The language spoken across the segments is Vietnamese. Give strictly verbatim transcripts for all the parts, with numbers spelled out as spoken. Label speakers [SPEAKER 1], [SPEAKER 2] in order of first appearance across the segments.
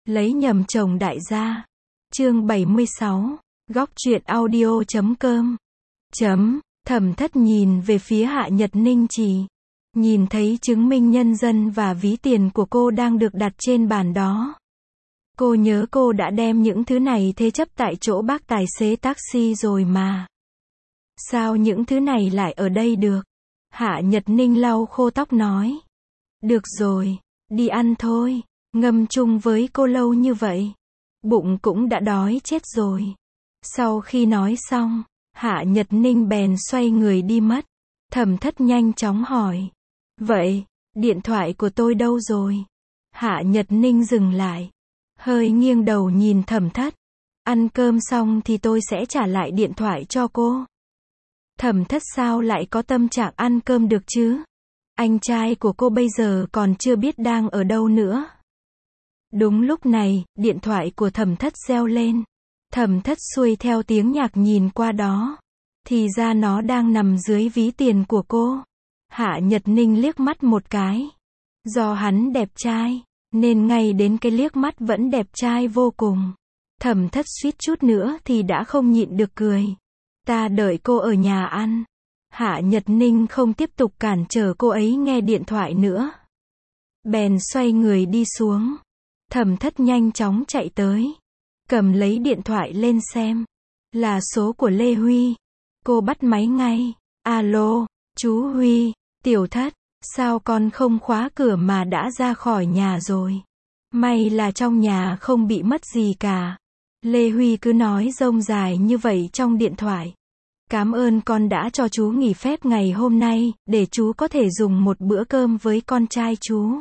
[SPEAKER 1] Lấy nhầm chồng đại gia. Chương bảy mươi sáu. Góc truyện audio chấm com. Chấm. Thẩm Thất nhìn về phía Hạ Nhật Ninh chỉ. Nhìn thấy chứng minh nhân dân và ví tiền của cô đang được đặt trên bàn đó. Cô nhớ cô đã đem những thứ này thế chấp tại chỗ bác tài xế taxi rồi mà. Sao những thứ này lại ở đây được? Hạ Nhật Ninh lau khô tóc nói. Được rồi, đi ăn thôi. Ngâm chung với cô lâu như vậy. Bụng cũng đã đói chết rồi. Sau khi nói xong, Hạ Nhật Ninh bèn xoay người đi mất. Thẩm Thất nhanh chóng hỏi. Vậy, điện thoại của tôi đâu rồi? Hạ Nhật Ninh dừng lại. Hơi nghiêng đầu nhìn Thẩm Thất. Ăn cơm xong thì tôi sẽ trả lại điện thoại cho cô. Thẩm Thất sao lại có tâm trạng ăn cơm được chứ? Anh trai của cô bây giờ còn chưa biết đang ở đâu nữa. Đúng lúc này, điện thoại của Thẩm Thất reo lên. Thẩm Thất xuôi theo tiếng nhạc nhìn qua đó. Thì ra nó đang nằm dưới ví tiền của cô. Hạ Nhật Ninh liếc mắt một cái. Do hắn đẹp trai, nên ngay đến cái liếc mắt vẫn đẹp trai vô cùng. Thẩm Thất suýt chút nữa thì đã không nhịn được cười. Ta đợi cô ở nhà ăn. Hạ Nhật Ninh không tiếp tục cản trở cô ấy nghe điện thoại nữa. Bèn xoay người đi xuống. Thẩm Thất nhanh chóng chạy tới. Cầm lấy điện thoại lên xem. Là số của Lê Huy. Cô bắt máy ngay. Alo, chú Huy, Tiểu Thất, sao con không khóa cửa mà đã ra khỏi nhà rồi? May là trong nhà không bị mất gì cả. Lê Huy cứ nói rông dài như vậy trong điện thoại. Cảm ơn con đã cho chú nghỉ phép ngày hôm nay, để chú có thể dùng một bữa cơm với con trai chú.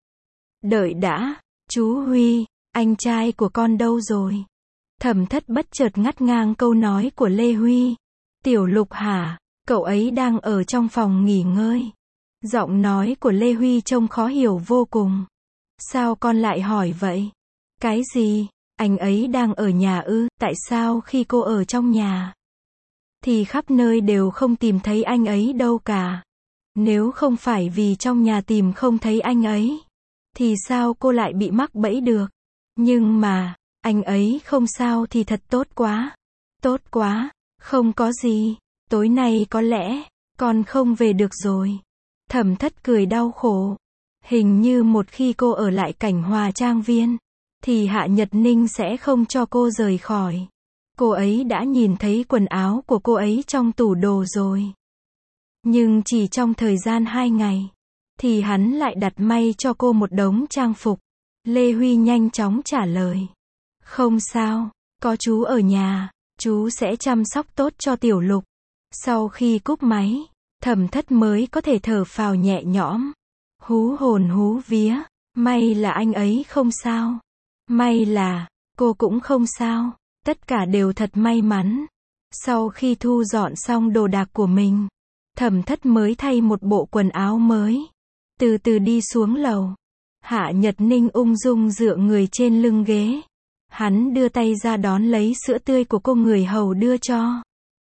[SPEAKER 1] Đợi đã, chú Huy, anh trai của con đâu rồi? Thẩm Thất bất chợt ngắt ngang câu nói của Lê Huy. Tiểu Lục hả? Cậu ấy đang ở trong phòng nghỉ ngơi. Giọng nói của Lê Huy trông khó hiểu vô cùng. Sao con lại hỏi vậy? Cái gì? Anh ấy đang ở nhà ư? Tại sao khi cô ở trong nhà thì khắp nơi đều không tìm thấy anh ấy đâu cả? Nếu không phải vì trong nhà tìm không thấy anh ấy, thì sao cô lại bị mắc bẫy được? Nhưng mà, anh ấy không sao thì thật tốt quá. Tốt quá, không có gì. Tối nay có lẽ, con không về được rồi. Thẩm Thất cười đau khổ. Hình như một khi cô ở lại Cảnh Hòa Trang Viên, thì Hạ Nhật Ninh sẽ không cho cô rời khỏi. Cô ấy đã nhìn thấy quần áo của cô ấy trong tủ đồ rồi. Nhưng chỉ trong thời gian hai ngày, thì hắn lại đặt may cho cô một đống trang phục. Lê Huy nhanh chóng trả lời. Không sao, có chú ở nhà, chú sẽ chăm sóc tốt cho Tiểu Lục. Sau khi cúp máy, Thẩm Thất mới có thể thở phào nhẹ nhõm. Hú hồn hú vía, may là anh ấy không sao. May là, cô cũng không sao. Tất cả đều thật may mắn. Sau khi thu dọn xong đồ đạc của mình, Thẩm Thất mới thay một bộ quần áo mới. Từ từ đi xuống lầu. Hạ Nhật Ninh ung dung dựa người trên lưng ghế. Hắn đưa tay ra đón lấy sữa tươi của cô người hầu đưa cho.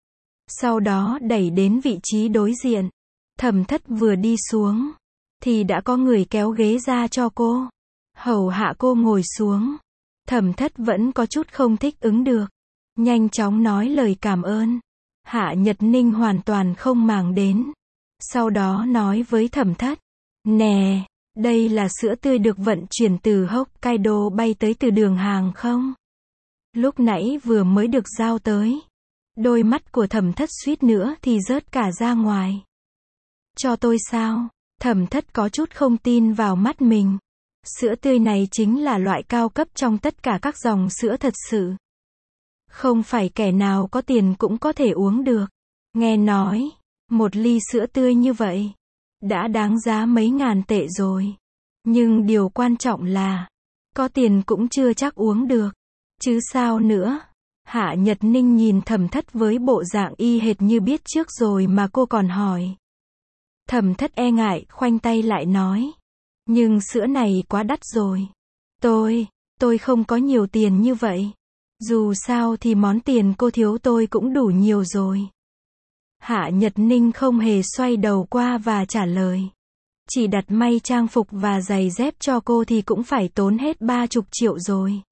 [SPEAKER 1] Sau đó đẩy đến vị trí đối diện. Thẩm Thất vừa đi xuống, thì đã có người kéo ghế ra cho cô. Hầu hạ cô ngồi xuống. Thẩm Thất vẫn có chút không thích ứng được. Nhanh chóng nói lời cảm ơn. Hạ Nhật Ninh hoàn toàn không màng đến. Sau đó nói với Thẩm Thất. Nè, đây là sữa tươi được vận chuyển từ Hokkaido bay tới từ đường hàng không? Lúc nãy vừa mới được giao tới. Đôi mắt của Thẩm Thất suýt nữa thì rớt cả ra ngoài. Cho tôi sao? Thẩm Thất có chút không tin vào mắt mình. Sữa tươi này chính là loại cao cấp trong tất cả các dòng sữa thật sự. Không phải kẻ nào có tiền cũng có thể uống được. Nghe nói, một ly sữa tươi như vậy, đã đáng giá mấy ngàn tệ rồi. Nhưng điều quan trọng là, có tiền cũng chưa chắc uống được. Chứ sao nữa? Hạ Nhật Ninh nhìn Thẩm Thất với bộ dạng y hệt như biết trước rồi mà cô còn hỏi. Thẩm Thất e ngại, khoanh tay lại nói. Nhưng sữa này quá đắt rồi. Tôi, tôi không có nhiều tiền như vậy. Dù sao thì món tiền cô thiếu tôi cũng đủ nhiều rồi. Hạ Nhật Ninh không hề xoay đầu qua và trả lời. Chỉ đặt may trang phục và giày dép cho cô thì cũng phải tốn hết ba chục triệu rồi.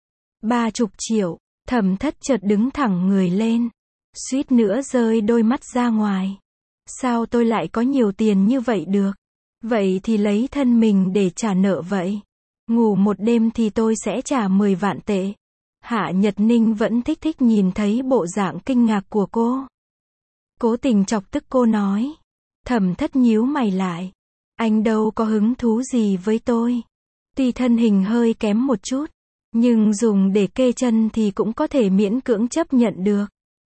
[SPEAKER 1] Ba chục triệu, Thẩm Thất chợt đứng thẳng người lên. Suýt nữa rơi đôi mắt ra ngoài. Sao tôi lại có nhiều tiền như vậy được? Vậy thì lấy thân mình để trả nợ vậy. Ngủ một đêm thì tôi sẽ trả mười vạn tệ. Hạ Nhật Ninh vẫn thích thích nhìn thấy bộ dạng kinh ngạc của cô. Cố tình chọc tức cô nói. Thẩm Thất nhíu mày lại. Anh đâu có hứng thú gì với tôi. Tuy thân hình hơi kém một chút, nhưng dùng để kê chân thì cũng có thể miễn cưỡng chấp nhận được.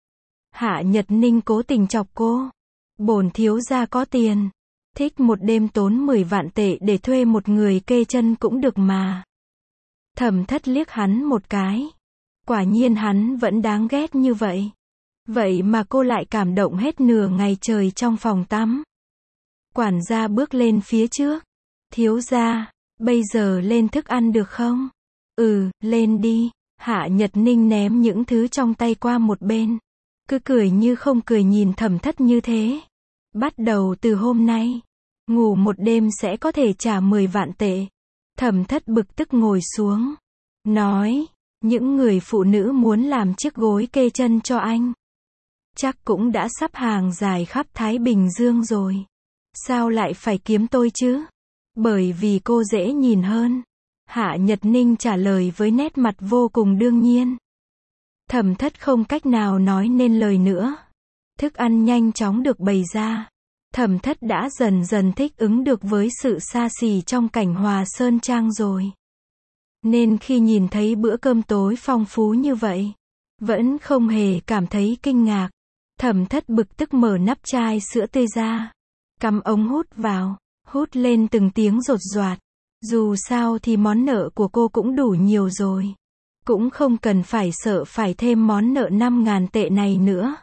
[SPEAKER 1] Hạ Nhật Ninh cố tình chọc cô. Bổn thiếu gia có tiền. Thích một đêm tốn mười vạn tệ để thuê một người kê chân cũng được mà. Thẩm Thất liếc hắn một cái. Quả nhiên hắn vẫn đáng ghét như vậy. Vậy mà cô lại cảm động hết nửa ngày trời trong phòng tắm. Quản gia bước lên phía trước. Thiếu gia, bây giờ lên thức ăn được không? Ừ, lên đi. Hạ Nhật Ninh ném những thứ trong tay qua một bên. Cứ cười như không cười nhìn Thẩm Thất như thế. Bắt đầu từ hôm nay, ngủ một đêm sẽ có thể trả mười vạn tệ. Thẩm Thất bực tức ngồi xuống. Nói, những người phụ nữ muốn làm chiếc gối kê chân cho anh. Chắc cũng đã sắp hàng dài khắp Thái Bình Dương rồi. Sao lại phải kiếm tôi chứ? Bởi vì cô dễ nhìn hơn. Hạ Nhật Ninh trả lời với nét mặt vô cùng đương nhiên. Thẩm Thất không cách nào nói nên lời nữa. Thức ăn nhanh chóng được bày ra. Thẩm Thất đã dần dần thích ứng được với sự xa xỉ trong cảnh Hòa Sơn Trang rồi. Nên khi nhìn thấy bữa cơm tối phong phú như vậy, vẫn không hề cảm thấy kinh ngạc. Thẩm Thất bực tức mở nắp chai sữa tươi ra. Cắm ống hút vào, hút lên từng tiếng rột rạt. Dù sao thì món nợ của cô cũng đủ nhiều rồi. Cũng không cần phải sợ phải thêm món nợ năm ngàn tệ này nữa.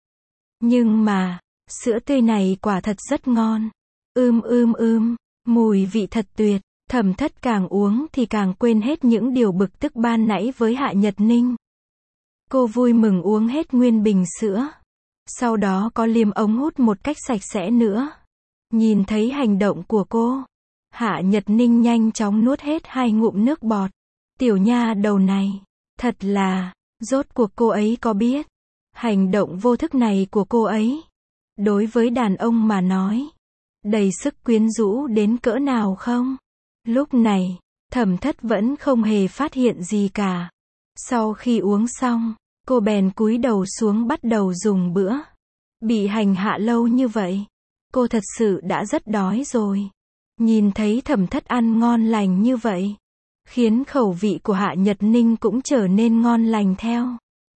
[SPEAKER 1] Nhưng mà, sữa tươi này quả thật rất ngon. Ưm ưm ưm, mùi vị thật tuyệt. Thẩm Thất càng uống thì càng quên hết những điều bực tức ban nãy với Hạ Nhật Ninh. Cô vui mừng uống hết nguyên bình sữa. Sau đó có liếm ống hút một cách sạch sẽ nữa. Nhìn thấy hành động của cô, Hạ Nhật Ninh nhanh chóng nuốt hết hai ngụm nước bọt. Tiểu nha đầu này, thật là, rốt cuộc cô ấy có biết, hành động vô thức này của cô ấy, đối với đàn ông mà nói, đầy sức quyến rũ đến cỡ nào không? Lúc này, Thẩm Thất vẫn không hề phát hiện gì cả. Sau khi uống xong, cô bèn cúi đầu xuống bắt đầu dùng bữa. Bị hành hạ lâu như vậy, cô thật sự đã rất đói rồi. Nhìn thấy Thẩm Thất ăn ngon lành như vậy, khiến khẩu vị của Hạ Nhật Ninh cũng trở nên ngon lành theo.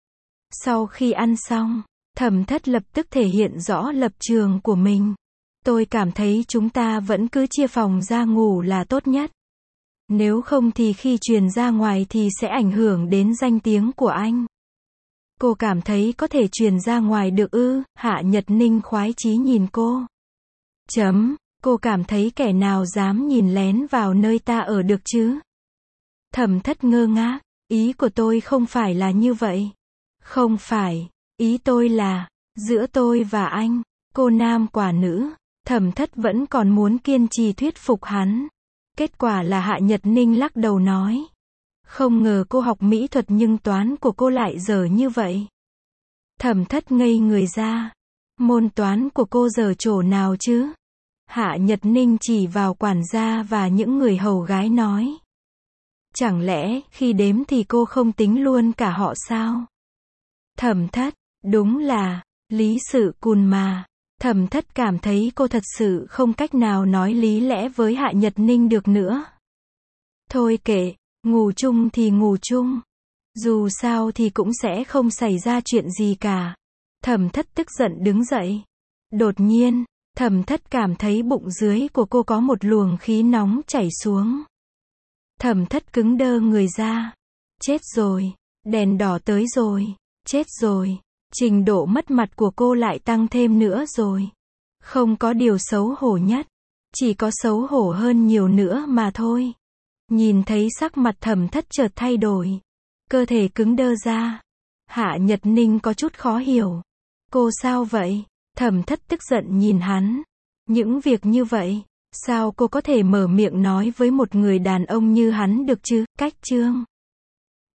[SPEAKER 1] Sau khi ăn xong, Thẩm Thất lập tức thể hiện rõ lập trường của mình. Tôi cảm thấy chúng ta vẫn cứ chia phòng ra ngủ là tốt nhất. Nếu không thì khi truyền ra ngoài thì sẽ ảnh hưởng đến danh tiếng của anh. Cô cảm thấy có thể truyền ra ngoài được ư? Hạ Nhật Ninh khoái chí nhìn cô. Chấm, cô cảm thấy kẻ nào dám nhìn lén vào nơi ta ở được chứ? Thẩm Thất ngơ ngác, ý của tôi không phải là như vậy. Không phải, ý tôi là, giữa tôi và anh, cô nam quả nữ. Thẩm Thất vẫn còn muốn kiên trì thuyết phục hắn. Kết quả là Hạ Nhật Ninh lắc đầu nói. Không ngờ cô học mỹ thuật nhưng toán của cô lại dở như vậy. Thẩm Thất ngây người ra. Môn toán của cô dở chỗ nào chứ? Hạ Nhật Ninh chỉ vào quản gia và những người hầu gái nói. Chẳng lẽ khi đếm thì cô không tính luôn cả họ sao? Thẩm Thất, đúng là, lý sự cùn mà. Thẩm Thất cảm thấy cô thật sự không cách nào nói lý lẽ với Hạ Nhật Ninh được nữa. Thôi kệ, ngủ chung thì ngủ chung. Dù sao thì cũng sẽ không xảy ra chuyện gì cả. Thẩm Thất tức giận đứng dậy. Đột nhiên, Thẩm Thất cảm thấy bụng dưới của cô có một luồng khí nóng chảy xuống. Thẩm Thất cứng đơ người ra. Chết rồi, đèn đỏ tới rồi, chết rồi. Trình độ mất mặt của cô lại tăng thêm nữa rồi. Không có điều xấu hổ nhất, chỉ có xấu hổ hơn nhiều nữa mà thôi. Nhìn thấy sắc mặt Thẩm Thất chợt thay đổi, cơ thể cứng đơ ra. Hạ Nhật Ninh có chút khó hiểu. Cô sao vậy? Thẩm Thất tức giận nhìn hắn. Những việc như vậy, Sao cô có thể mở miệng nói với một người đàn ông như hắn được chứ, cách chương.